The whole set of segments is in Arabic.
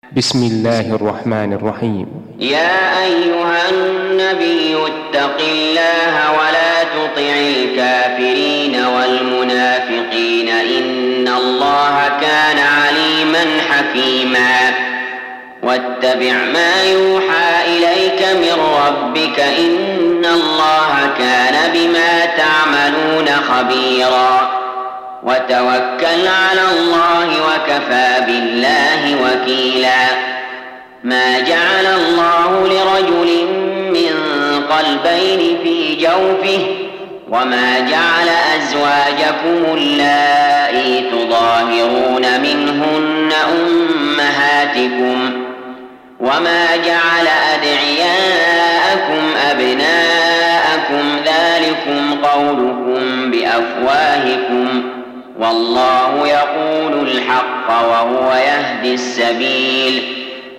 بسم الله الرحمن الرحيم. يا أيها النبي اتق الله ولا تطع الكافرين والمنافقين إن الله كان عليما حكيما واتبع ما يوحى إليك من ربك إن الله كان بما تعملون خبيرا وتوكل على الله وكفى بالله وكيلا ما جعل الله لرجل من قلبين في جوفه وما جعل أزواجكم اللائي تظاهرون منهن أمهاتكم وما جعل أدعياءكم أبناءكم ذلكم قولكم بأفواهكم والله يقول الحق وهو يهدي السبيل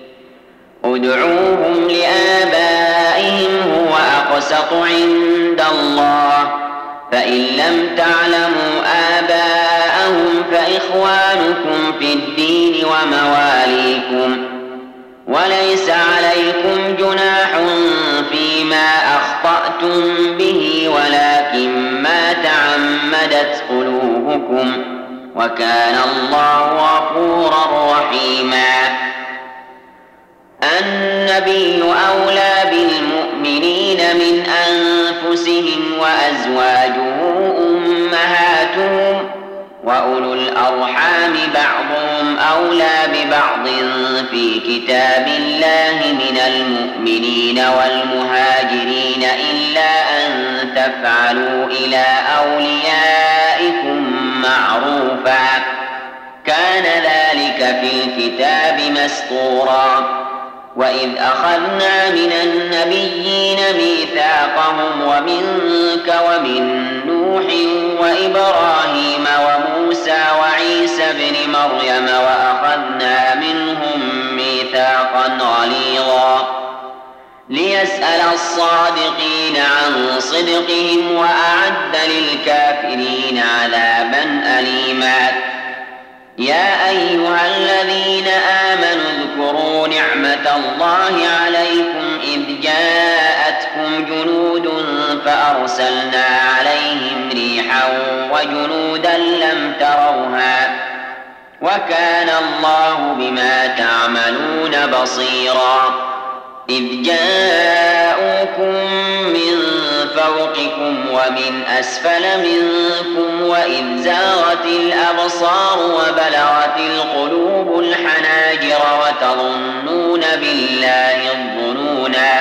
ادعوهم لآبائهم هو أقسط عند الله فإن لم تعلموا آباءهم فإخوانكم في الدين ومواليكم وليس عليكم جناح فيما أخطأتم به ولكن ما تعمدت قلوبكم وكان الله غفورا رحيما النبي أولى بالمؤمنين من أنفسهم وأزواجه أمهاتهم وأولو الأرحام بعضهم أولى ببعض في كتاب الله من المؤمنين والمهاجرين إلا أن تفعلوا إلى أوليائكم معروفا كان ذلك في الكتاب مسطورا وإذ أخذنا من النبيين ميثاقهم ومنك ومن نوح وإبراهيم وموسى وعيسى ابن مريم وأخذنا منهم ميثاقا غليظا ليسأل الصادقين عن صدقهم وأعد للكافرين عذابا أليما يا أيها الذين آمنوا اذكروا نعمة الله عليكم إذ جاءتكم جنود فأرسلنا عليهم ريحا وجنودا لم تروها وكان الله بما تعملون بصيرا إذ جاءوكم من فوقكم ومن أسفل منكم وإذ زاغت الأبصار وبلغت القلوب الحناجر وتظنون بالله الظنونا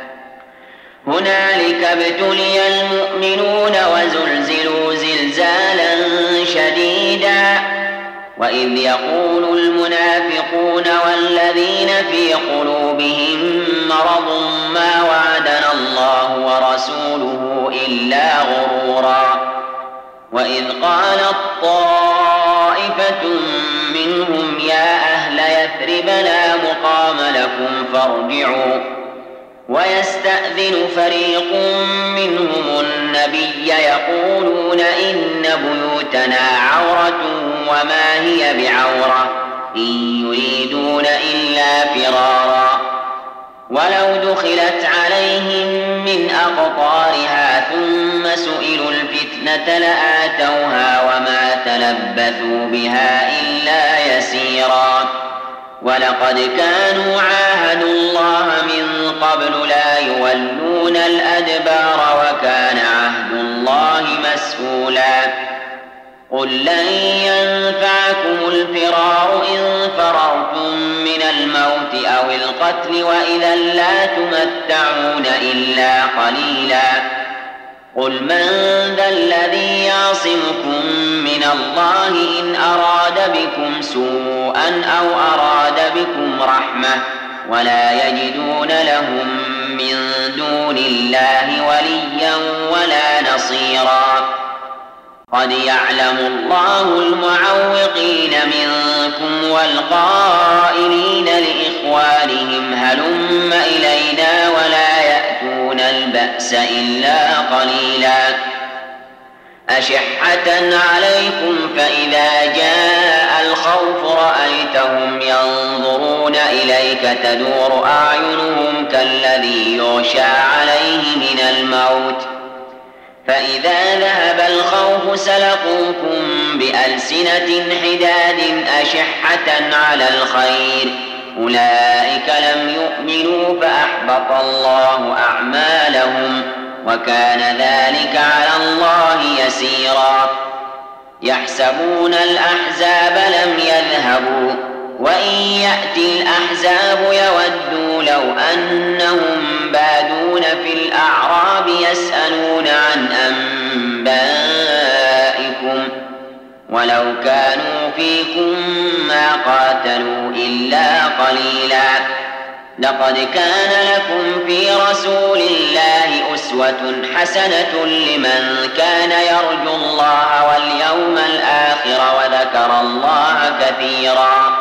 هنالك ابتلي المؤمنون وزلزلوا زلزالا شديدا وإذ يقول المنافقون والذين في قلوبهم مرض ما وعدنا الله ورسوله إلا غرورا وإذ قالت طائفة منهم يا أهل يثرب لا مقام لكم فارجعوا ويستأذن فريق منهم النبي يقولون إن بيوتنا عورة وما هي بعورة إن يريدون إلا فرارا ولو دخلت عليهم من أقطارها ثم سئلوا الفتنة لآتوها وما تلبثوا بها إلا يسيرا ولقد كانوا عاهدوا الله من قبل لا يولون الأدبار وكان عهد الله مسؤولا قل لن ينفعكم الفرار إن فررتم من الموت أو القتل وإذا لا تمتعون إلا قليلا قل من ذا الذي يعصمكم من الله إن أراد بكم سوءا أو أراد بكم رحمة ولا يجدون لهم من دون الله وليا ولا نصيرا قد يعلم الله المعوقين منكم والقائلين لإخوانهم هلم إلينا ولا يأتون البأس إلا قليلا أشحة عليكم فإذا جاء الخوف رأيتهم ينظرون إليك تدور أعينهم كالذي يغشى عليه من الموت فإذا ذهب الخوف سلقوكم بألسنة حداد أشحة على الخير أولئك لم يؤمنوا فأحبط الله أعمالهم وكان ذلك على الله يسيرا يحسبون الأحزاب لم يذهبوا وإن يأتي الأحزاب يودوا لو أنهم بادون في الأعراب يسألون عن أنبائكم ولو كانوا فيكم ما قاتلوا إلا قليلا لقد كان لكم في رسول الله أسوة حسنة لمن كان يرجو الله واليوم الآخر وذكر الله كثيرا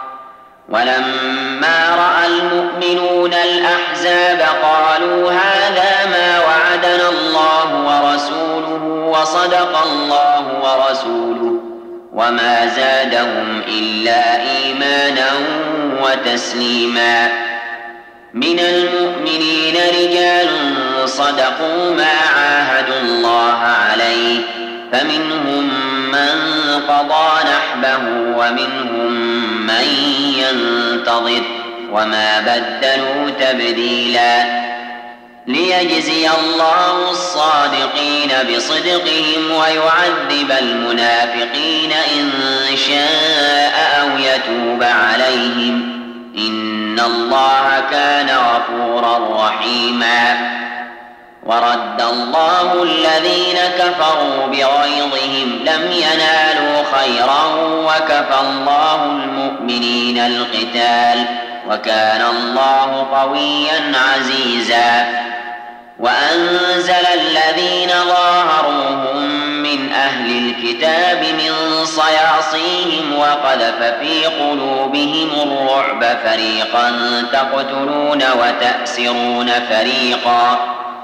ولما رأى المؤمنون الأحزاب قالوا هذا ما وعدنا الله ورسوله وصدق الله ورسوله وما زادهم إلا إيمانا وتسليما من المؤمنين رجال صدقوا ما عاهدوا الله عليه فمنهم من قضى نحبه ومنهم من ينتظر وما بدلوا تبديلا ليجزي الله الصادقين بصدقهم ويعذب المنافقين إن شاء أو يتوب عليهم إن الله كان غفورا رحيما ورد الله الذين كفروا بغيظهم لم ينالوا خيرا وكفى الله المؤمنين القتال وكان الله قويا عزيزا وأنزل الذين ظاهروهم من أهل الكتاب من صياصيهم وقذف في قلوبهم الرعب فريقا تقتلون وتأسرون فريقا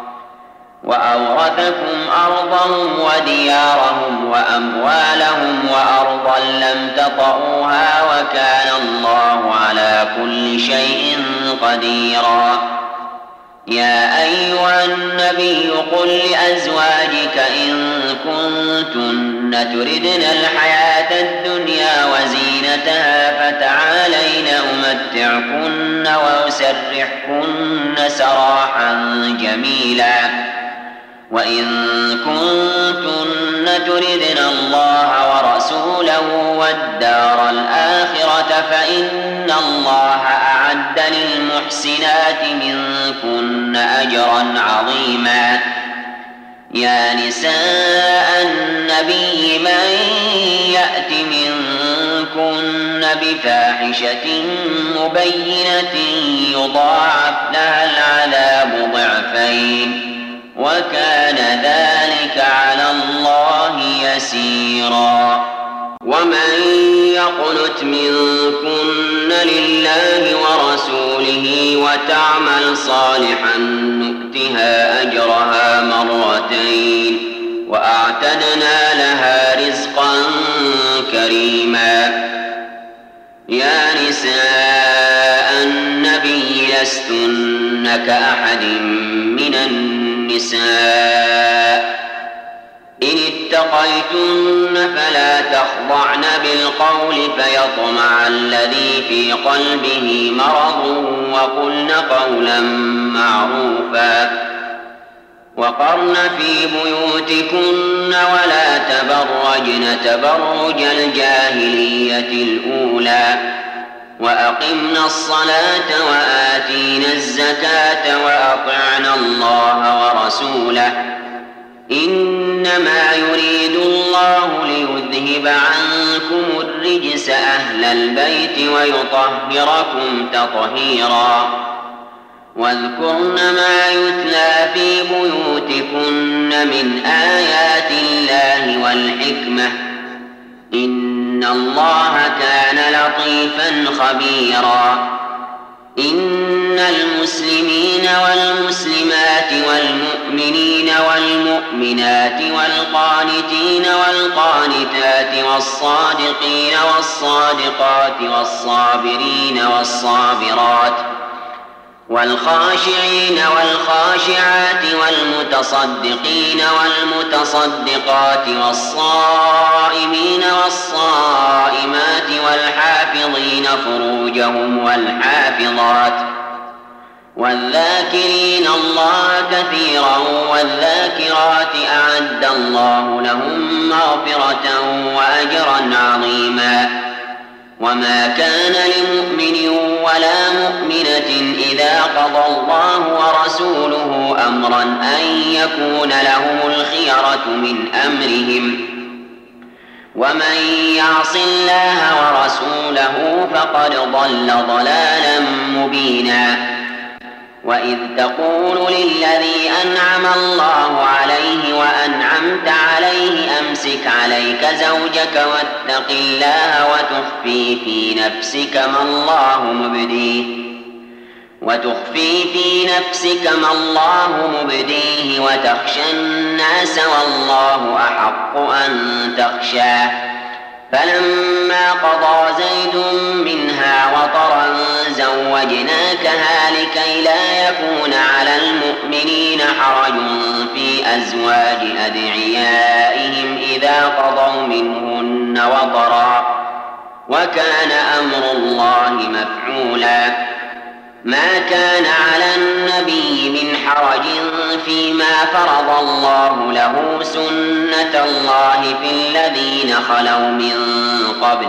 وأورثكم أرضهم وديارهم وأموالهم وأرضا لم تطئوها وكان الله على كل شيء قديرا يا أيها النبي قل لأزواجك إن كنتن تردن الحياة الدنيا وزينتها فتعالين أمتعكن وأسرحكن سراحا جميلا وإن كنتن تردن الله ورسوله والدار الآخرة فإن الله أعد للمحسنات منكن أجرا عظيما يا نساء النبي من يأت منكن بفاحشة مبينة يضاعف لها العذاب ضعفين وكان ذلك على الله يسيرا ومن يقنت منكن لله ورسوله وتعمل صالحا نؤتها أجرها مرتين وأعتدنا لها رزقا كريما يا نساء النبي لستن كأحد من النساء إن اتقيتن فلا تخضعن بالقول فيطمع الذي في قلبه مرض وقلن قولا معروفا وقرن في بيوتكن ولا تبرجن تبرج الجاهلية الأولى وأقمنا الصلاة وآتينا الزكاة وأطعنا الله ورسوله إنما يريد الله ليذهب عنكم الرجس أهل البيت ويطهركم تطهيرا واذكرن ما يتلى في بيوتكن من آيات الله والحكمة إن الله كان لطيفا خبيرا إن المسلمين والمسلمات والمؤمنين والمؤمنات والقانتين والقانتات والصادقين والصادقات والصابرين والصابرات والخاشعين والخاشعات والمتصدقين والمتصدقات والصائمين والصائمات والحافظين فروجهم والحافظات والذاكرين الله كثيرا والذاكرات أعد الله لهم مغفرة وأجرا عظيما. وما كان لمؤمن ولا مؤمنة إذا قضى الله ورسوله أمرا أن يكون لهم الخيرة من أمرهم ومن يعص الله ورسوله فقد ضل ضلالا مبينا. وإذ تقول للذي أنعم الله عليه وأنعمت عليه أمسك عليك زوجك واتق الله وتخفي في نفسك ما الله مبديه وتخشى الناس والله أحق أن تخشاه. فلما قضى زيد منها وطرا زوجناكها لكي لا يكون على المؤمنين حرج في أزواج أدعيائهم إذا قضوا منهن وطرا وكان أمر الله مفعولا. ما كان على النبي من حرج فيما فرض الله له سنة الله في الذين خلوا من قبل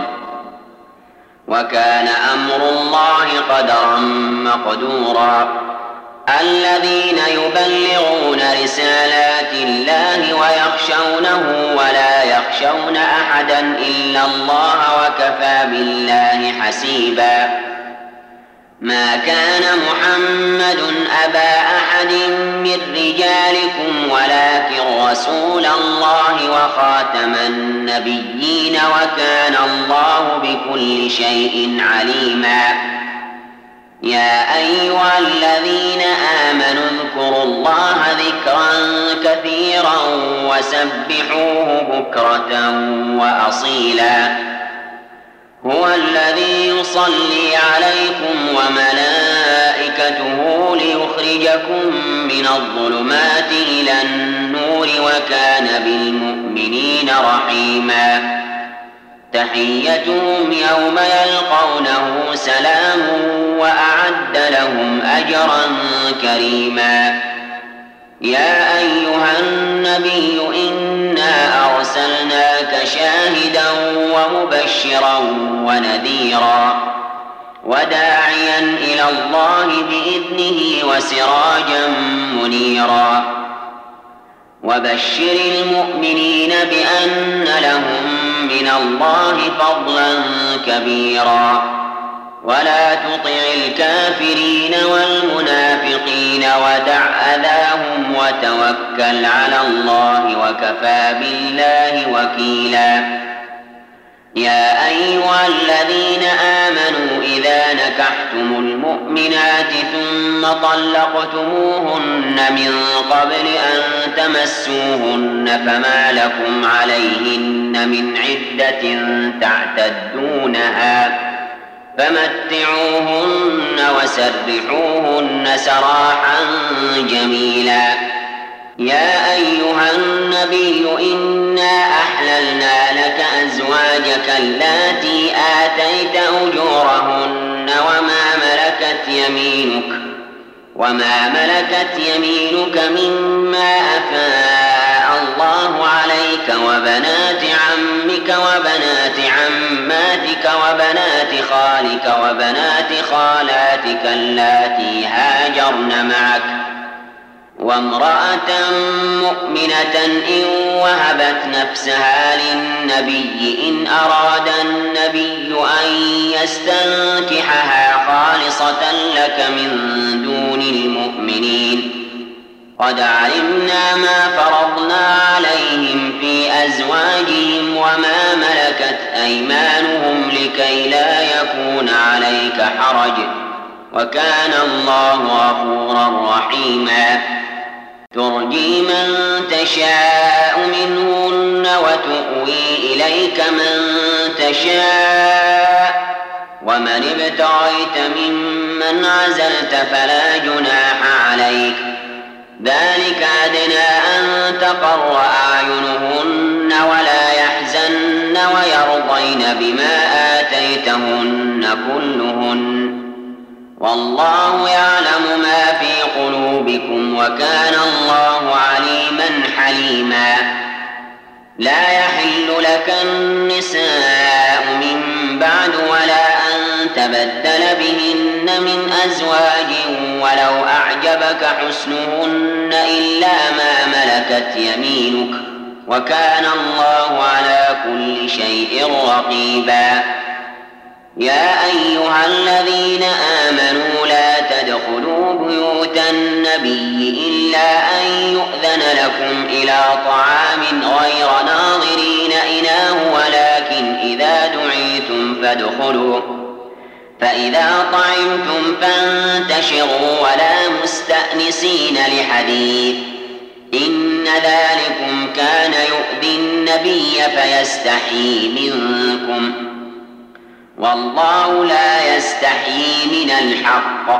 وكان أمر الله قدرا مقدورا. الذين يبلغون رسالات الله ويخشونه ولا يخشون أحدا إلا الله وكفى بالله حسيبا. ما كان محمد أبا أحد من رجالكم ولكن رسول الله وخاتم النبيين وكان الله بكل شيء عليما. يا أيها الذين آمنوا اذكروا الله ذكرا كثيرا وسبحوه بكرة وأصيلا. هو الذي يصلي عليكم وملائكته ليخرجكم من الظلمات إلى النور وكان بالمؤمنين رحيما. تحيتهم يوم يلقونه سلام وأعد لهم أجرا كريما. يا أيها النبي إنا أرسلناك شاهدا ومبشرا ونذيرا وداعيا إلى الله بإذنه وسراجا منيرا. وبشر المؤمنين بأن لهم من الله فضلا كبيرا. ولا تطع الكافرين والمنافقين ودع أذاهم وتوكل على الله وكفى بالله وكيلا. يا أيها الذين آمنوا إذا نكحتم المؤمنات ثم طلقتموهن من قبل أن تمسوهن فما لكم عليهن من عدة تعتدونها فمتعوهن وسرحوهن سراحا جميلا. يا أيها النبي إنا أحللنا لك أزواجك اللاتي آتيت أجورهن وما ملكت يمينك مما أفاء الله عليك وبنات عمك وبنات عماتك وبنات خالك وبنات خالاتك اللاتي هاجرن معك وامرأة مؤمنة إن وهبت نفسها للنبي إن أراد النبي أن يستنكحها خالصة لك من دون المؤمنين. قد علمنا ما فرضنا عليهم في أزواجهم وما ملكت أيمانهم لكي لا يكون عليك حرج وكان الله غفورا رحيما. ترجي من تشاء منهن وتؤوي إليك من تشاء ومن ابتغيت ممن عزلت فلا جناح عليك ذلك أدنى أن تقر أعينهن ولا يحزن ويرضين بما آتيتهن كلهن والله يعلم ما في قلوبكم وكان الله عليما حليما لا يحل لك النساء من بعد ولا أن تبدل بهن من أزواج ولو أعجبك حسنهن إلا ما ملكت يمينك وكان الله على كل شيء رقيبا يا أيها الذين آمنوا لا تدخلوا بيوت النبي إلا أن يؤذن لكم إلى طعام غير ناظرين إناه ولكن إذا دعيتم فادخلوا فإذا طعمتم فانتشروا ولا مستأنسين لحديث إن ذلكم كان يؤذي النبي فيستحيي منكم والله لا يستحيي من الحق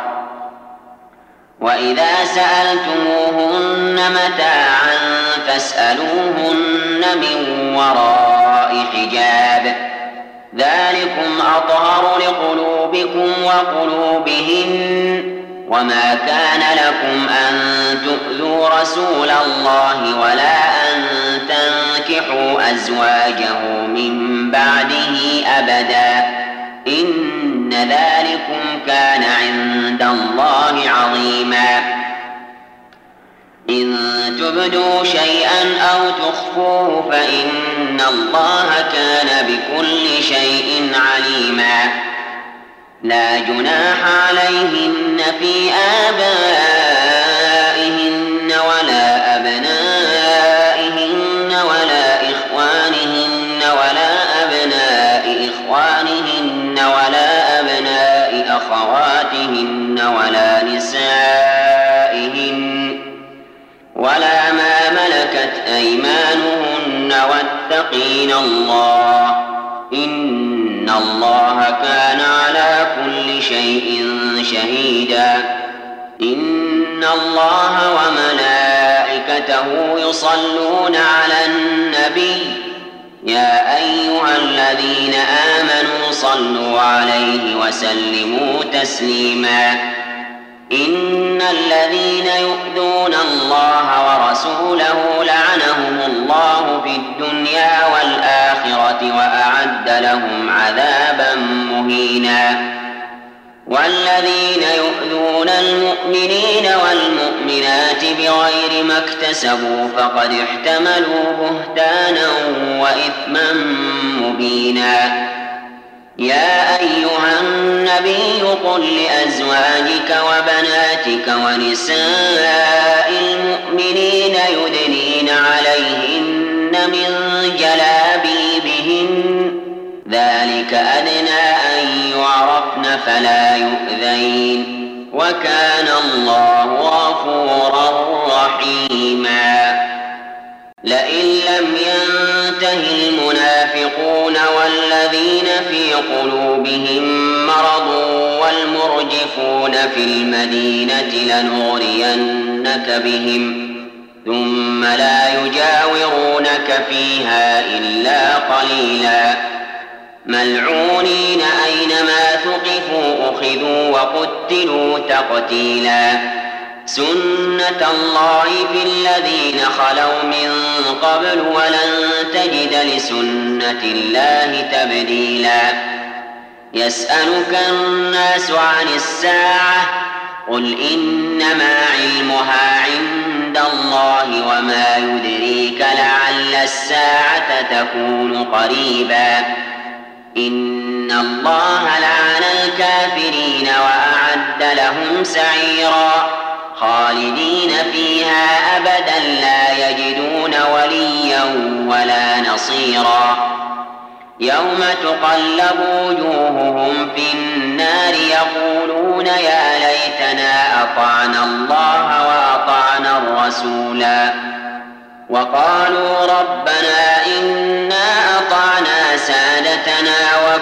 وإذا سألتموهن متاعا فاسألوهن من وراء حجاب ذلكم أطهر لقلوبكم وقلوبهن وما كان لكم أن تؤذوا رسول الله ولا أن تنكحوا أزواجه من بعده أبدا إن ذلكم كان عند الله عظيما إن تبدوا شيئا أو تخفوه فإن الله كان بكل شيء عليما لا جناح عليهن في آبائهن ولا أبنائهن ولا إخوانهن ولا أبناء إخوانهن ولا أبناء أخواتهن ولا نسائهن ولا ما ملكت أيمانهن واتقين الله إن الله كان على كل شيء شهيدا إن الله وملائكته يصلون على النبي يا أيها الذين آمنوا صلوا عليه وسلموا تسليما إن الذين يؤذون الله ورسوله لعنهم الله في الدنيا والآخرة وأعد لهم عذابا مهينا والذين يؤذون المؤمنين والمؤمنات بغير ما اكتسبوا فقد احتملوا بهتانا وإثما مبينا يا أيها النبي قل لأزواجك وبناتك ونساء المؤمنين يدنين عليهن من جلابيبهن ذلك أدنى أن يعرفن فلا يؤذين وكان الله غفورا رحيما لئن لم ينته المنافقون والذين في قلوبهم مرض والمرجفون في المدينة لنغرينك بهم ثم لا يجاورونك فيها إلا قليلا ملعونين أينما ثقفوا أخذوا وقتلوا تقتيلا سنة الله في الذين خلوا من قبل ولن تجد لسنة الله تبديلا يسألك الناس عن الساعة قل إنما علمها عند الله وما يدريك لعل الساعة تكون قريبا إن الله لعن الكافرين وأعد لهم سعيرا خالدين فيها أبدا لا يجدون وليا ولا نصيرا يوم تقلب وجوههم في النار يقولون يا ليتنا أطعنا الله وأطعنا الرسول ورسولا وقالوا ربنا إنا أطعنا سادتنا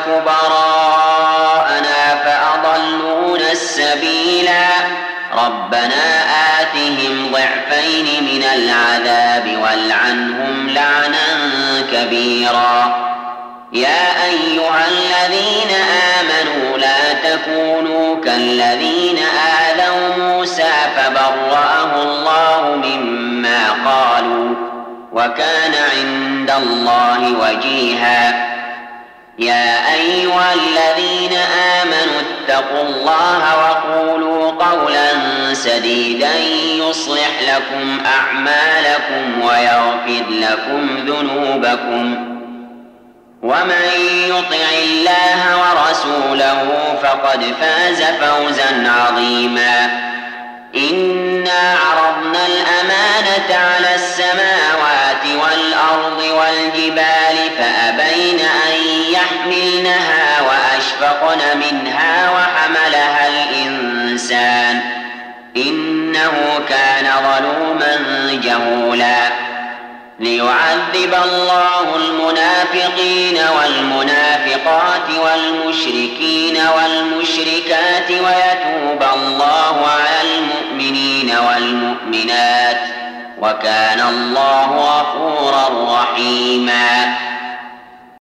وكبراءنا فأضلونا السبيلا ربنا آتهم ضعفين من العذاب والعنهم لعنا كبيرا يا أيها الذين آمنوا لا تكونوا كالذين آذوا موسى فبرأه الله مما قالوا وكان عند الله وجيها يا أيها الذين آمنوا اتقوا الله وقولوا قولا سديدا يصلح لكم أعمالكم ويغفر لكم ذنوبكم ومن يطع الله ورسوله فقد فاز فوزا عظيما إنا عرضنا الأمانة على السماوات والأرض والجبال فأبين أن يحملنها وأشفقن منها وحملها الإنسان إنه كان ظلوما جهولا ليعذب الله المنافقين والمنافقات والمشركين والمشركات ويتوب الله على المؤمنين والمؤمنات وكان الله غفورا رحيما